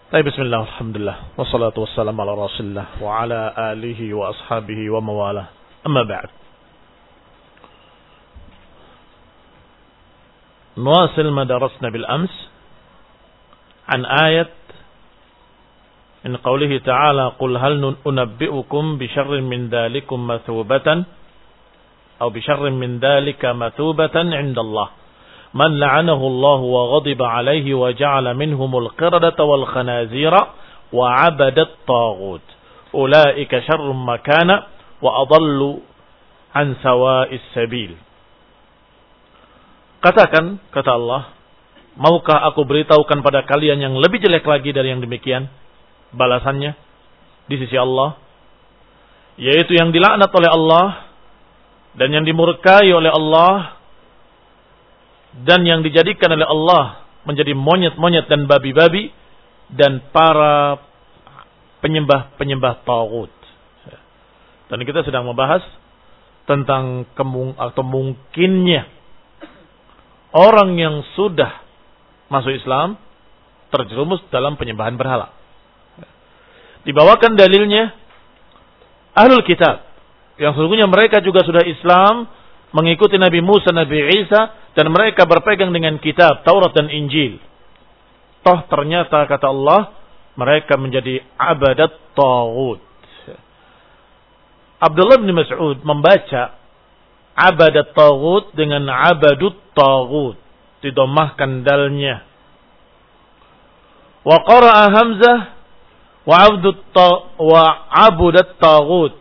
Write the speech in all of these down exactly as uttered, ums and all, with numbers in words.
Baik, bismillah, alhamdulillah, wassalatu wassalamu ala rasulillah wa ala alihi wa ashabihi wa mawalah. Amma ba'd. Nuwasil ma darasna bil ams an ayat in qawlihi ta'ala qul hal unabbi'ukum bi syarrin min dhalikum mathubatan atau bi syarrin min dhalika mathubatan 'inda Allah. Man la'anahu Allah wa ghadiba alaihi wa ja'ala minhumul qiradata wal khanazira wa 'abadat taghut. Ulaika syarrun makana wa adallu an sawa'is sabil. Katakan, kata Allah, maukah aku beritahukan pada kalian yang lebih jelek lagi dari yang demikian balasannya di sisi Allah, yaitu yang dilaknat oleh Allah dan yang dimurkai oleh Allah dan yang dijadikan oleh Allah menjadi monyet-monyet dan babi-babi dan para penyembah-penyembah taghut. Dan kita sedang membahas tentang kemung atau mungkinnya orang yang sudah masuk Islam terjerumus dalam penyembahan berhala. Dibawakan dalilnya Ahlul Kitab yang sesungguhnya mereka juga sudah Islam, mengikuti Nabi Musa, Nabi Isa, dan mereka berpegang dengan kitab Taurat dan Injil. Toh ternyata kata Allah, mereka menjadi abadat taghut. Abdullah bin Mas'ud membaca abadat taghut dengan abadut taghut, didomahkan dalnya. Wa qara'a Hamzah wa abdut wa abudat taghut.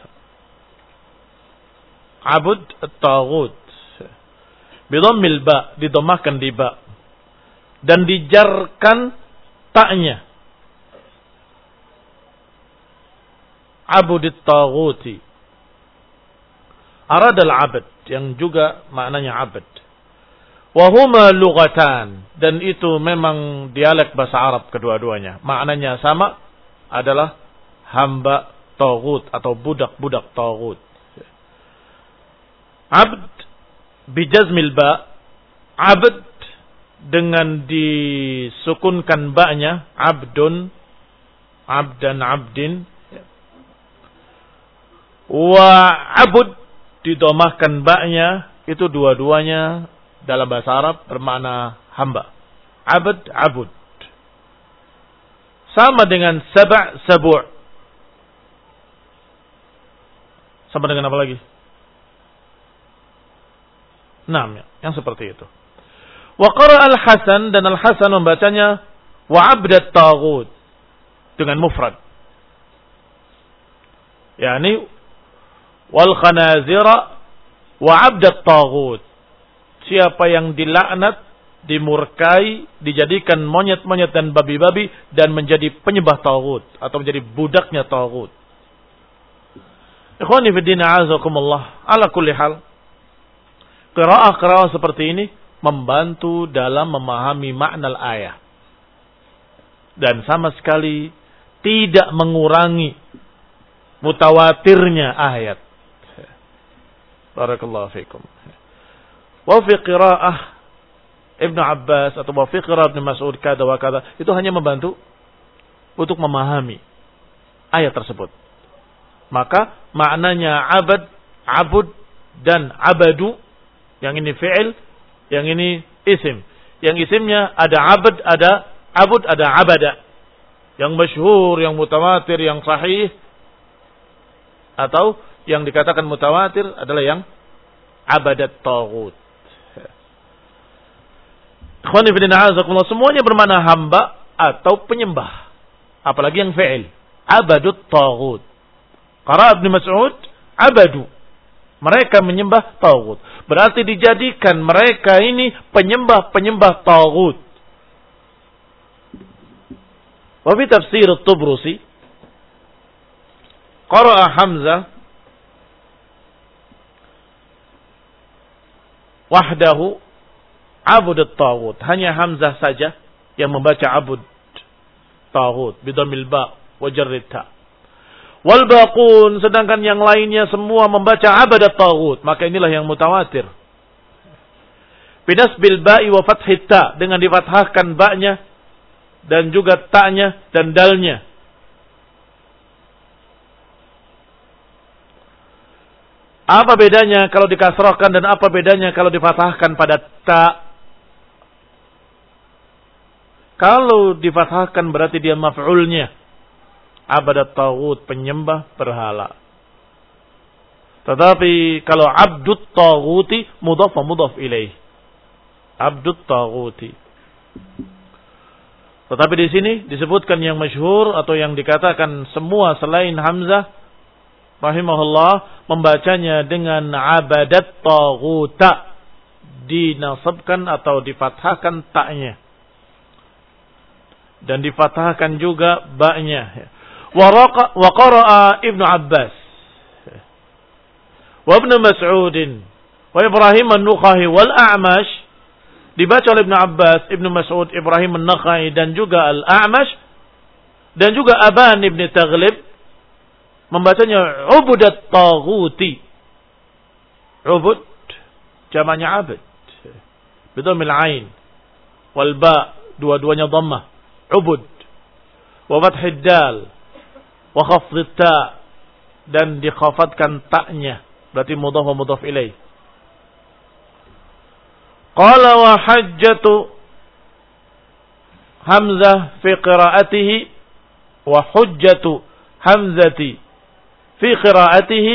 Abud at-taghut bidhammil ba, didomahkan di ba dan dijarkan taknya. Abud at-taghuti aradal abad, yang juga maknanya abad. Wa huma lughatan, dan itu memang dialek bahasa Arab kedua-duanya. Maknanya sama, adalah hamba taghut atau budak-budak taghut. Abd bijazmil ba, abd dengan disukunkan ba-nya, abdun, abdan, abdin. Wa abud didomahkan ba-nya, itu dua-duanya dalam bahasa Arab bermakna hamba. Abd, abud. Sama dengan sab' sabu'. Sama dengan apa lagi? Nah, yang seperti itu. Wa qara al-Hasan, dan al-Hasan membacanya wa abdat taghut dengan mufrad. Yani wal khanazira wa abdat taghut. Siapa yang dilaknat, dimurkai, dijadikan monyet-monyet dan babi-babi dan menjadi penyembah taghut atau menjadi budaknya taghut. Ikhwani fi din, a'azakumullah. Ala kulli hal, qiraah-qiraah seperti ini membantu dalam memahami makna ayat dan sama sekali tidak mengurangi mutawatirnya ayat. Barakallahu fikum. Wa fi qiraah Ibnu Abbas atau wa fi qiraah Ibnu Mas'ud kada wa kada, itu hanya membantu untuk memahami ayat tersebut. Maka maknanya abad, abud dan abadu, yang ini fi'il, yang ini isim. Yang isimnya ada abad, ada abud, ada abada. Yang masyhur, yang mutawatir, yang sahih, atau yang dikatakan mutawatir adalah yang abadat taghut. Ikhwani fillah, azakumullah, semuanya bermakna hamba atau penyembah. Apalagi yang fi'il, abadut taghut. Qara Ibnu Mas'ud, abadu. Mereka menyembah taghut. Berarti dijadikan mereka ini penyembah-penyembah taghut. Wa fi tafsir at-Tubrusi, qara'a Hamzah wahdahu abud at-taghut. Hanya Hamzah saja yang membaca abud taghut bidhammil ba wa jarrit ta. Wal baqun, sedangkan yang lainnya semua membaca abadat taghut. Maka inilah yang mutawatir. Binasbil ba'i wa fathit ta, dengan difathahkan ba-nya dan juga ta'nya dan dalnya. Apa bedanya kalau dikasrahkan dan apa bedanya kalau difathahkan pada ta? Kalau difathahkan berarti dia maf'ulnya. Abadat taghut, penyembah berhala. Tetapi kalau abdut taghuti mudhaf wa mudhaf ilaih. Abdut taghuti. Tetapi di sini disebutkan yang masyhur atau yang dikatakan semua selain Hamzah rahimahullah membacanya dengan abadat taghuta, dinasabkan atau difathahkan ta'nya dan difathahkan juga ba'nya. Wa qara'a Ibnu Abbas wa Ibnu Mas'ud wa Ibrahim an-Nakha'i wal A'mash, dibaca oleh Ibnu Abbas, Ibnu Mas'ud, Ibrahim an-Nakha'i dan juga al-A'mash dan juga Aban Ibn Taghlib membacanya ubudat taghuti. Ubud jamaknya abad. Bidhammil ain wal ba, dua-duanya dhammah. Ubud. Wa fathid dal wa khafdhit ta, dan dikhafatkan ta'nya, berarti mudhaf wa mudhaf ilaih. Qala wa hajjatu Hamzah fi qiraatihi wa hujjatu Hamzati fi qiraatihi,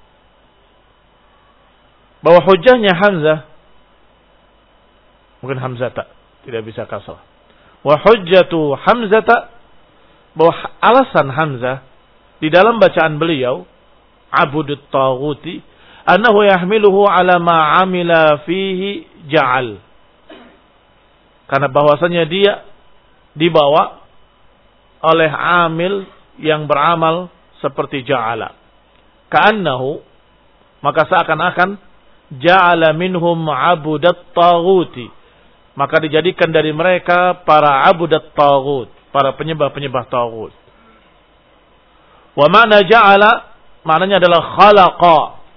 bahwa hujjahnya Hamzah, mungkin Hamzata tidak bisa kasrah, wa hujjatu Hamzata, bahwa alasan Hamzah di dalam bacaan beliau abudut taghuti annahu yahmiluhu ala ma amila fihi ja'al, karena bahwasanya dia dibawa oleh amil yang beramal seperti ja'ala. Ka'annahu, maka seakan-akan ja'ala minhum abudat taghuti, maka dijadikan dari mereka para abudat taghut, para penyembah-penyembah taghut. Wa makna ja'ala, maknanya adalah khalaqa,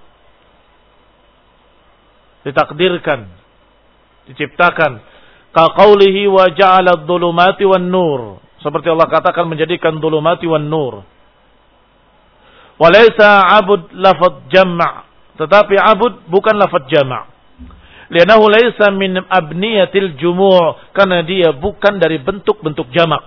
ditakdirkan, diciptakan. Ka qaulihi wa ja'ala adh-dhulumati wan nur, seperti Allah katakan menjadikan dhulumati wan nur. Walaysa abud lafadz jama', tetapi abud bukan lafadz jama'. Lianahu laysa min abniyatil jumu', karena dia bukan dari bentuk-bentuk jamak.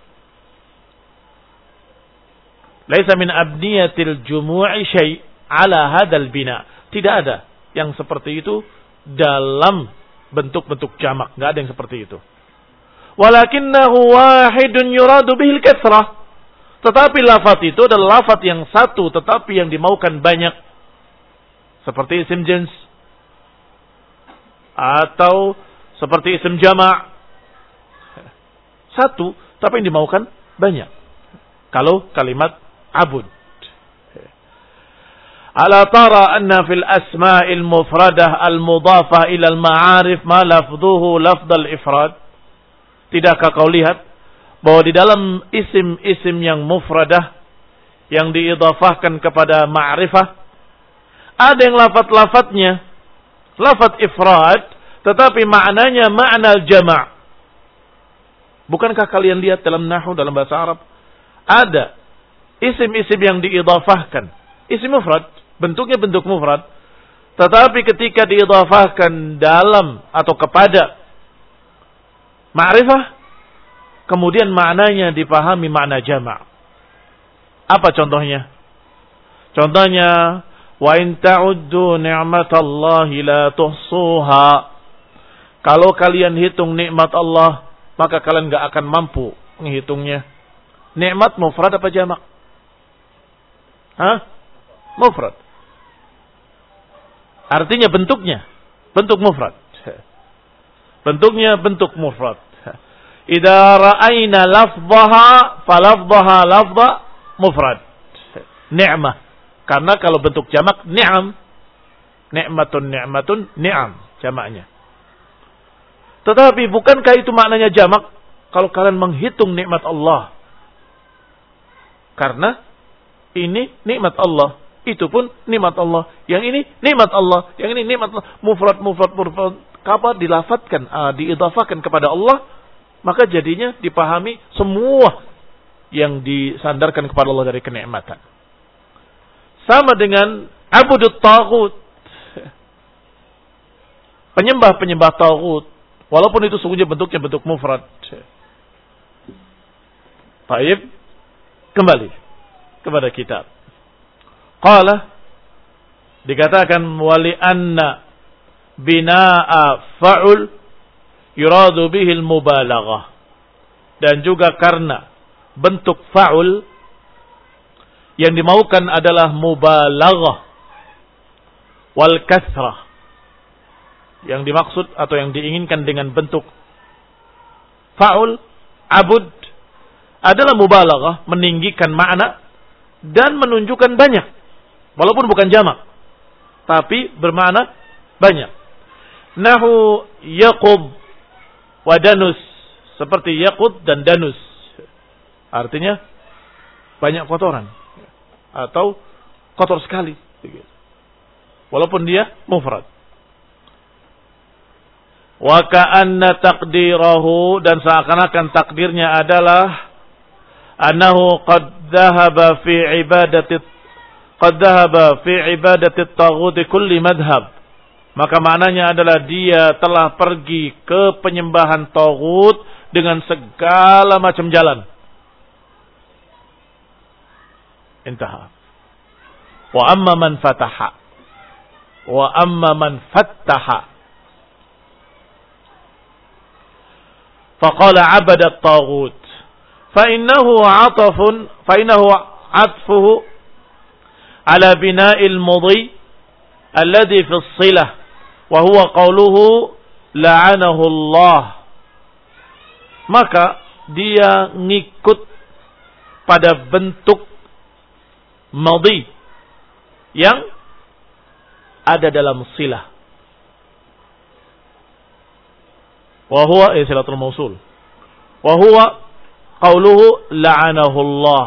Laysa min abniyatil jumu'i syai' ala hadzal bina. Tidak ada yang seperti itu dalam bentuk-bentuk jamak, enggak ada yang seperti itu. Walakinnahu wahidun yuradu bihil katsrah. Tetapi lafaz itu adalah lafaz yang satu, tetapi yang dimaukan banyak. Seperti isim jins. Atau seperti isim jama'. Satu, tapi yang dimaukan banyak. Kalau kalimat abud. Ala tara anna fil asma'il mufradah al-mudhafah ila al-ma'arif ma lafdhuhu lafdhal ifrad. Tidakkah kau lihat bahwa di dalam isim-isim yang mufradah yang diidhafahkan kepada ma'rifah ada yang lafaz-lafaznya lafaz ifrad tetapi maknanya makna jama'. Bukankah kalian lihat dalam nahwu, dalam bahasa Arab ada isim-isim yang diidhafahkan, isim mufrad, bentuknya bentuk mufrad, tetapi ketika diidhafahkan dalam atau kepada ma'rifah kemudian maknanya dipahami makna jama'. Apa contohnya? Contohnya, wa in ta'uddu ni'matallahi la tuhsuha. Kalau kalian hitung nikmat Allah, maka kalian enggak akan mampu menghitungnya. Nikmat mufrad apa jamak? Hah? Mufrad. Artinya bentuknya bentuk mufrad. Bentuknya bentuk mufrad. Idza ra'ayna lafdhaha falafdhaha lafdha mufrad. Ni'mah. Karena kalau bentuk jamak ni'am. Ni'matun ni'matun ni'am jamaknya. Tetapi bukankah itu maknanya jamak kalau kalian menghitung nikmat Allah? Karena ini nikmat Allah, itu pun nikmat Allah, yang ini nikmat Allah, yang ini nikmat Allah. Mufrad mufrad mufrad kapan dilafatkan, uh, diidhafakan kepada Allah, maka jadinya dipahami semua yang disandarkan kepada Allah dari kenikmatan. Sama dengan abudut taghut, penyembah-penyembah taghut, walaupun itu sungguhnya bentuknya bentuk mufrad. Baik, kembali kepada kitab. Qala, dikatakan wali anna bina'a fa'ul yuradu bihil mubalaghah. Dan juga karena bentuk fa'ul yang dimaukan adalah mubalaghah wal kasrah. Yang dimaksud atau yang diinginkan dengan bentuk fa'ul, abud, adalah mubalaghah, meninggikan makna dan menunjukkan banyak. Walaupun bukan jamak, tapi bermakna banyak. Nahu yaqub wa danus, seperti yaqud dan danus. Artinya banyak kotoran atau kotor sekali, walaupun dia mufrad. Wa ka'anna taqdirahu, dan seakan-akan takdirnya adalah annahu qad dhahaba fi ibadati qad dhahaba fi ibadati at-taghut kulli madhhab. Maka maknanya adalah dia telah pergi ke penyembahan taghut dengan segala macam jalan. Intaha. Wa amma man fataha. Wa amma man fattaha. Faqala abada at-taghut. Fa innahu 'atafun, fa innahu 'atfuhu ala bina'il mudhi alladhi fi as-silah wa huwa qawluhu la'anahu Allah. Maka dia ngikut pada bentuk madhi yang ada dalam silah. Wa huwa silatul mausul. Wa huwa qawluhu la'anahu Allah.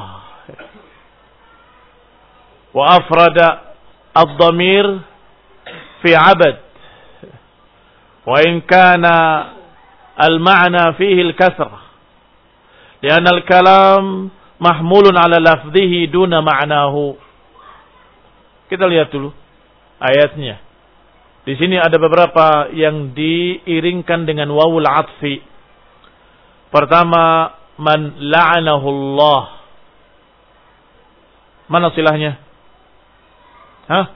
Wa afrada ad-dhamir fi 'abad. Wa in kana al-ma'na fihi al-kasrah. Lianna al-kalam mahmulun ala lafdhihi duna ma'nahu. Kita lihat dulu ayatnya. Di sini ada beberapa yang diiringkan dengan wawul atfi. Pertama, man la'anahu Allah. Mana silahnya? Hah?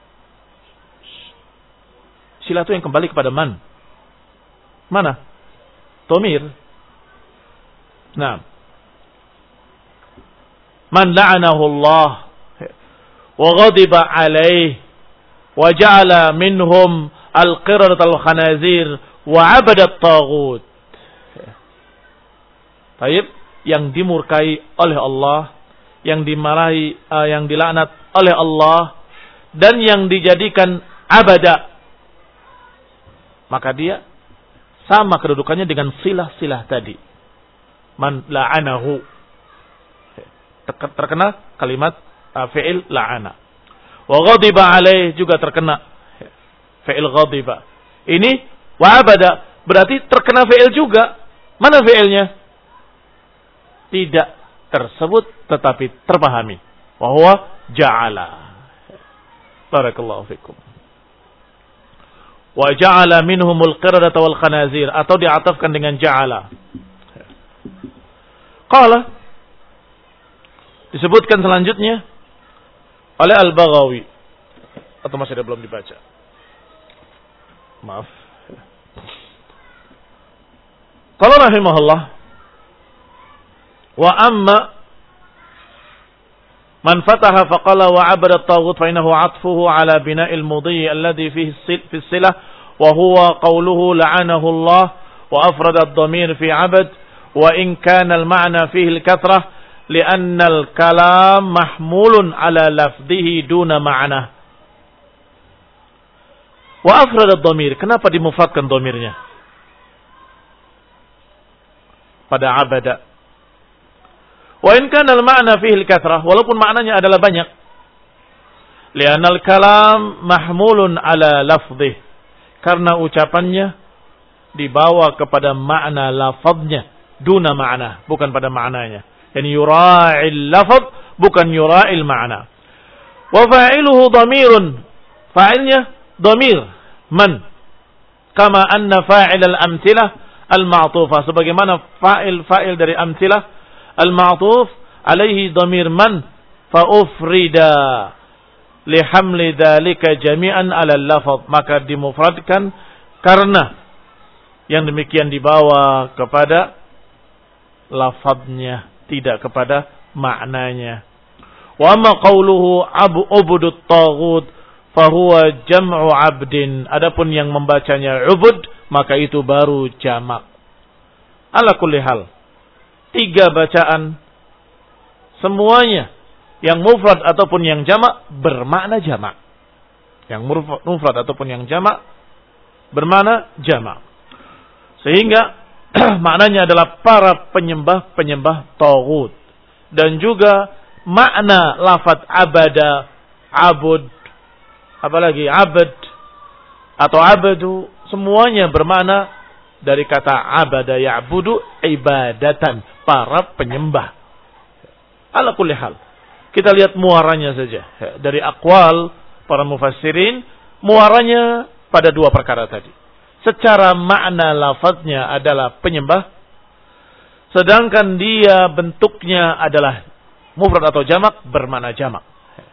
Silah itu yang kembali kepada man. Mana? Dhamir. Nah. Man la'anahu Allah wa ghadiba alaih wa ja'ala minhum al-qiradata al-khanazir wa 'abada at-taghut. Baik, yang dimurkai oleh Allah, yang dimarahi, uh, yang dilaknat oleh Allah, dan yang dijadikan abada, maka dia sama kedudukannya dengan silah-silah tadi. Man la'anahu, terkena kalimat uh, fi'il la'ana. Wa ghadiba alaih juga terkena fi'il ghadiba. Ini wa abada berarti terkena fi'il juga. Mana fi'ilnya? Tidak tersebut tetapi terpahami. Wa huwa ja'ala. Barakallahu fikum. Wa ja'ala minhumul qiradata wal khanazir, atau diatafkan dengan ja'ala. Qala, disebutkan selanjutnya oleh Al-Baghawi, atau masih ada belum dibaca? Maaf. Qala rahimahullah, wa amma man fataha faqala wa 'abada at-taghut fa innahu 'atfuhu 'ala bina'il mudhi alladhi fihi fi as-silah wa huwa qawluhu la'anahu Allah wa afrada ad-dhamir fi 'abad wa in kana al-ma'na fihi al-kathrah li'anna al-kalam mahmulun 'ala lafdhihi duna ma'nah. Wa afrada ad-dhamir, kenapa dimufradkan dhamirnya pada 'abada? Wa in kana al-ma'na fihi al-kathrah, walaupun maknanya adalah banyak. Li'anna al-kalam mahmulun 'ala lafdhihi, karena ucapannya dibawa kepada makna lafadznya duna ma'na, bukan pada maknanya. Yani yura'il lafaz, bukan yura'il ma'na. Wa fa'iluhu dhamirun, fa'ilnya dhamir, man. Kama anna fa'il al-amthilah al-ma'tufah, sebagaimana fa'il fa'il dari amthilah al-ma'tuf alaihi dhamir man fa ufrida li hamli dzalika jami'an 'ala al-lafaz, maka dimufradkan karena yang demikian dibawa kepada lafadznya, tidak kepada maknanya. Wa amma qawluhu abu ubudut taghut fahuwa jam'u abdin, adapun yang membacanya ubud maka itu baru jamak. Ala kulli hal, tiga bacaan semuanya yang mufrad ataupun yang jamak bermakna jamak. Yang mufrad ataupun yang jamak bermakna jamak. Sehingga maknanya adalah para penyembah-penyembah taghut. Dan juga makna lafaz abada, abud, apalagi abad atau abadu, semuanya bermakna dari kata abada ya'budu ibadatan, para penyembah. Ala kulli hal, kita lihat muaranya saja dari aqwal para mufassirin, muaranya pada dua perkara tadi. Secara makna lafaznya adalah penyembah, sedangkan dia bentuknya adalah mufrad atau jamak, bermakna jamak.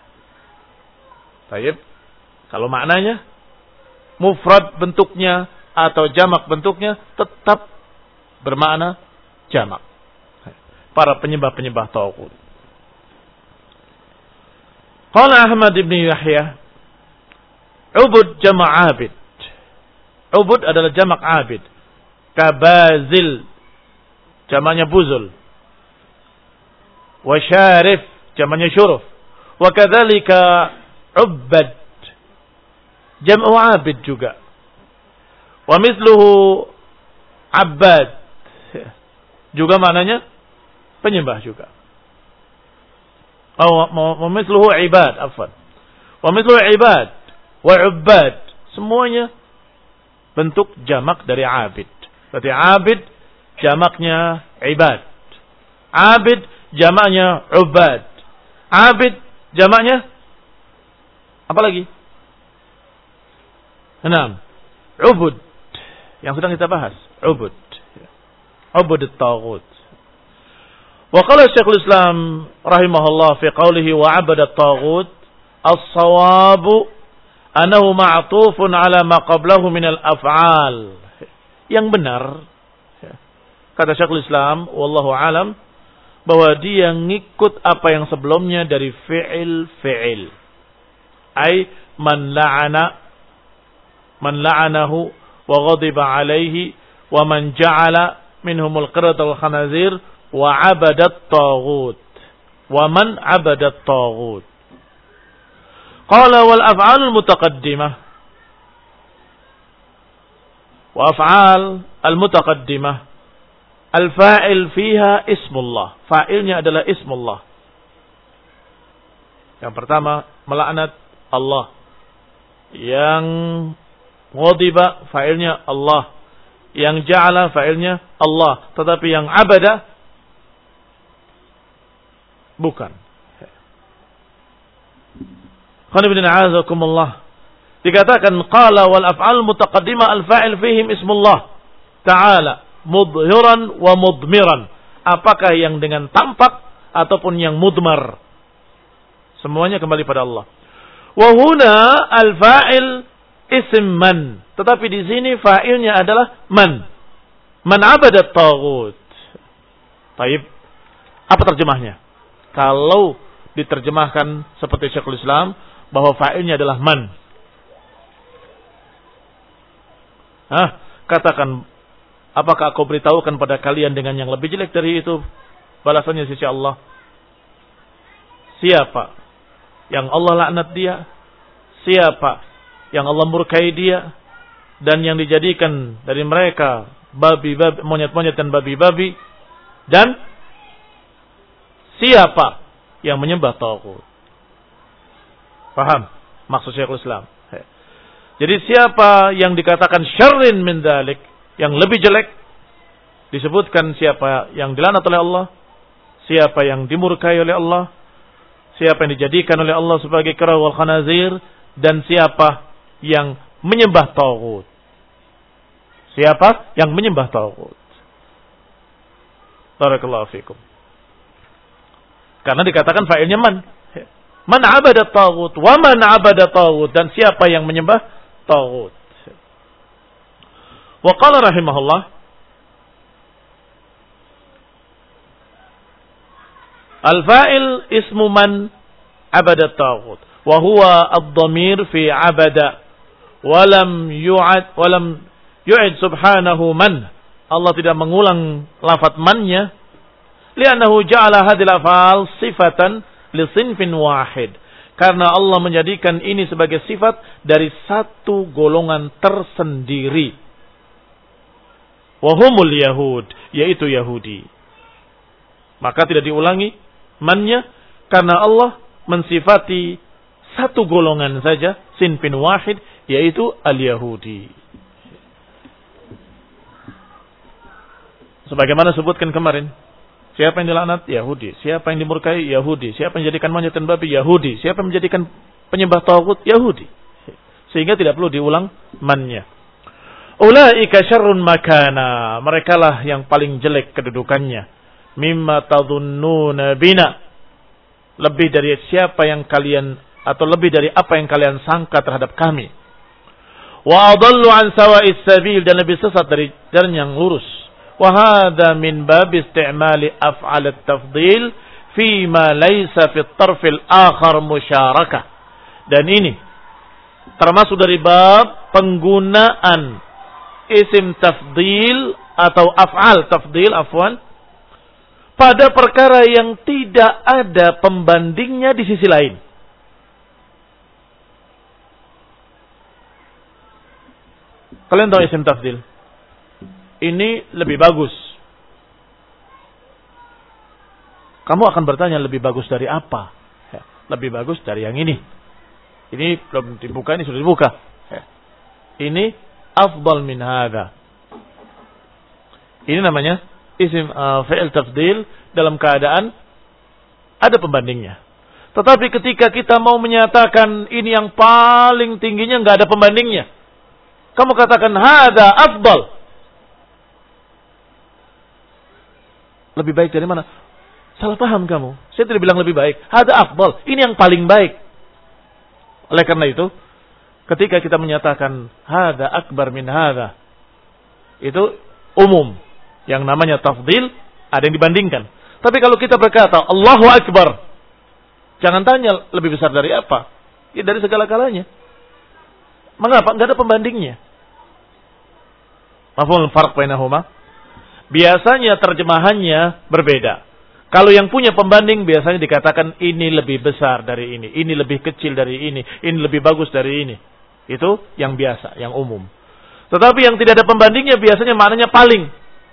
Baik. Kalau maknanya mufrad bentuknya atau jamak bentuknya tetap bermakna jamak. Para penyembah-penyembah taghut. Qala Ahmad ibn Yahya, ubud jama' abid. Ubud adalah jamak abid. Kabazil, jamaknya buzul. Wa syarif, jamaknya syuruf. Wa kadzalika ubbad, jam'u abid juga. Wa misluhu abbad, juga maknanya penyembah juga. Oh, wa misluhu ibad, afwan. Wa misluhu ibad wa ubbad, semuanya bentuk jamak dari abid. Berarti abid jamaknya ibad. Abid jamaknya ubad. Abid jamaknya apa lagi? Enam. Ubud. Yang sedang kita bahas. Ubud. Ubud at-taghut. Wa qala Syekhul Islam rahimahullah fi qawlihi wa abada at-taghut, as-sawabu annahu ma'tufun ala ma qablahu minal af'al. Yang benar, kata Syekhul Islam wallahu alam, bahwa dia ngikut apa yang sebelumnya dari fi'il-fi'il. Ai man la'ana man la'anahu wa ghadiba alaihi wa man ja'ala minhumul qirata wal khanazir wa 'abadat taghut wa man 'abadat taghut. Qala wal af'alul mutaqaddimah, wa af'al al mutaqaddimah al fa'il fiha ismullah, fa'ilnya adalah ismullah. Yang pertama melaknat Allah, yang ghadiba fa'ilnya Allah, yang ja'ala fa'ilnya Allah, tetapi yang abada bukan. Dikatakan qala wal af'al mutaqaddimah al fa'il fihim ismullah ta'ala mudhiran wa mudmiran. Apakah yang dengan tampak ataupun yang mudmar, semuanya kembali pada Allah. Wa huna al fa'il ism man, tetapi di sini fa'ilnya adalah man. Man abadat taghut. Baik. Apa terjemahnya? Kalau diterjemahkan seperti Syekhul Islam bahwa fa'ilnya adalah man. Hah, katakan, apakah aku beritahukan pada kalian dengan yang lebih jelek dari itu balasannya sisi Allah? Siapa yang Allah laknat dia? Siapa yang Allah murkai dia dan yang dijadikan dari mereka babi-babi, monyet-monyet dan babi-babi, dan siapa yang menyembah taghut? Paham maksud Syekhul Islam? Jadi siapa yang dikatakan syarrin min dzalik, yang lebih jelek disebutkan siapa yang dilaknat oleh Allah, siapa yang dimurkai oleh Allah, siapa yang dijadikan oleh Allah sebagai kera wal khanazir, dan siapa yang menyembah taghut. Siapa yang menyembah taghut. Barakallahu fikum. Karena dikatakan fa'ilnya man. Man abada taghut wa man abada taghut, dan siapa yang menyembah taghut. Wa qala rahimahullah, al-fa'il ismu man abada taghut wa huwa ad-dhamir fi abada wa lam yu'ad wa lam yu'id subhanahu man. Allah tidak mengulang lafaz man-nya li'annahu ja'ala hadhil af'al sifatan li sinfin wahid, karena Allah menjadikan ini sebagai sifat dari satu golongan tersendiri, wa humul yahud, yaitu Yahudi. Maka tidak diulangi man-nya karena Allah mensifati satu golongan saja, sinfin wahid, yaitu al-Yahudi. Sebagaimana sebutkan kemarin, siapa yang dilaknat? Yahudi. Siapa yang dimurkai? Yahudi. Siapa yang menjadikan monyet dan babi? Yahudi. Siapa yang menjadikan penyembah taghut? Yahudi. Sehingga tidak perlu diulang man-nya. Ulaika syarrun makana, merekalah yang paling jelek kedudukannya. Mimma tadhunnuna bina, lebih dari siapa yang kalian, atau lebih dari apa yang kalian sangka terhadap kami. Wa adallu an sawa'is sabil, dan lebih sesat dari jalan yang lurus. Wa hadha min bab isti'mali af'al at-tafdhil fi ma laysa fi at-tarf al-akhar musyarakah. Dan ini termasuk dari bab penggunaan isim tafdhil atau af'al tafdhil afwan pada perkara yang tidak ada pembandingnya di sisi lain. Kalian tahu isim tafdhil? Ini lebih bagus. Kamu akan bertanya, lebih bagus dari apa? Ya, lebih bagus dari yang ini. Ini belum dibuka, ini sudah dibuka. Ya. Ini afdal min hadha. Ini namanya isim uh, fi'il tafdil dalam keadaan ada pembandingnya. Tetapi ketika kita mau menyatakan ini yang paling tingginya, nggak ada pembandingnya. Kamu katakan hadha afdal. Lebih baik dari mana? Salah paham kamu. Saya tidak bilang lebih baik. Hadha afdal. Ini yang paling baik. Oleh karena itu, ketika kita menyatakan hadha akbar min hadha, itu umum. Yang namanya tafdil ada yang dibandingkan. Tapi kalau kita berkata Allahu akbar, jangan tanya lebih besar dari apa. Ya, dari segala-galanya. Mengapa? Enggak ada pembandingnya. Mafhumul farq bainahuma? Biasanya terjemahannya berbeda. Kalau yang punya pembanding biasanya dikatakan ini lebih besar dari ini, ini lebih kecil dari ini, ini lebih bagus dari ini. Itu yang biasa, yang umum. Tetapi yang tidak ada pembandingnya biasanya maknanya paling.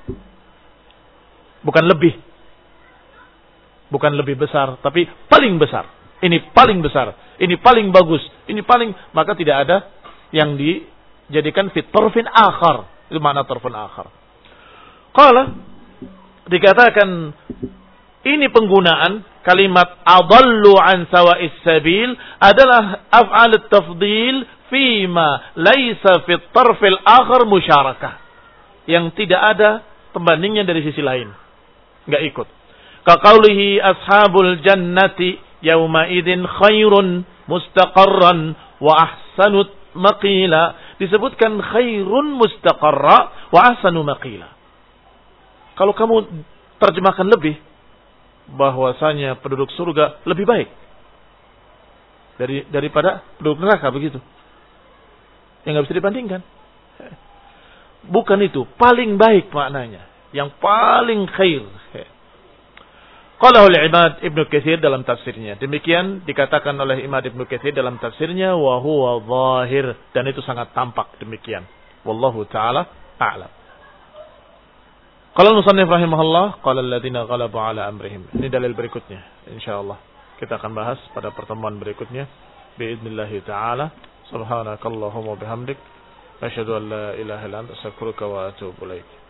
Bukan lebih. Bukan lebih besar, tapi paling besar. Ini paling besar, ini paling bagus, ini paling, maka tidak ada yang dijadikan fit tarfin akhar. Itu makna tarfun akhar. Qala, dikatakan ini penggunaan kalimat adallu an sawa'is sabil adalah af'al at-tafdil fima laysa fi at-tarf al-akhar musyarakah, yang tidak ada pembandingnya dari sisi lain, enggak ikut. Ka qaulihi ashabul jannati yauma idzin khairun mustaqarran wa ahsanu maqila, disebutkan khairun mustaqarra wa ahsanu maqila. Kalau kamu terjemahkan lebih, bahwasanya penduduk surga lebih baik dari daripada penduduk neraka, begitu. Yang nggak bisa dibandingkan. Bukan itu, paling baik maknanya, yang paling khair. Qala al-Imad Ibnu Katsir dalam tafsirnya. Demikian dikatakan oleh Imam Ibnu Katsir dalam tafsirnya, wa huwa zahir, dan itu sangat tampak demikian. Wallahu taala a'lam. Qala al-musannif rahimahullah, qala alladziina ghalabu ala amrihim. Ini dalil berikutnya, insyaallah kita akan bahas pada pertemuan berikutnya باذنillah taala. Subhanakallahumma bihamdik, asyhadu an la ilaha illa anta, astaghfiruka wa atubu ilaik.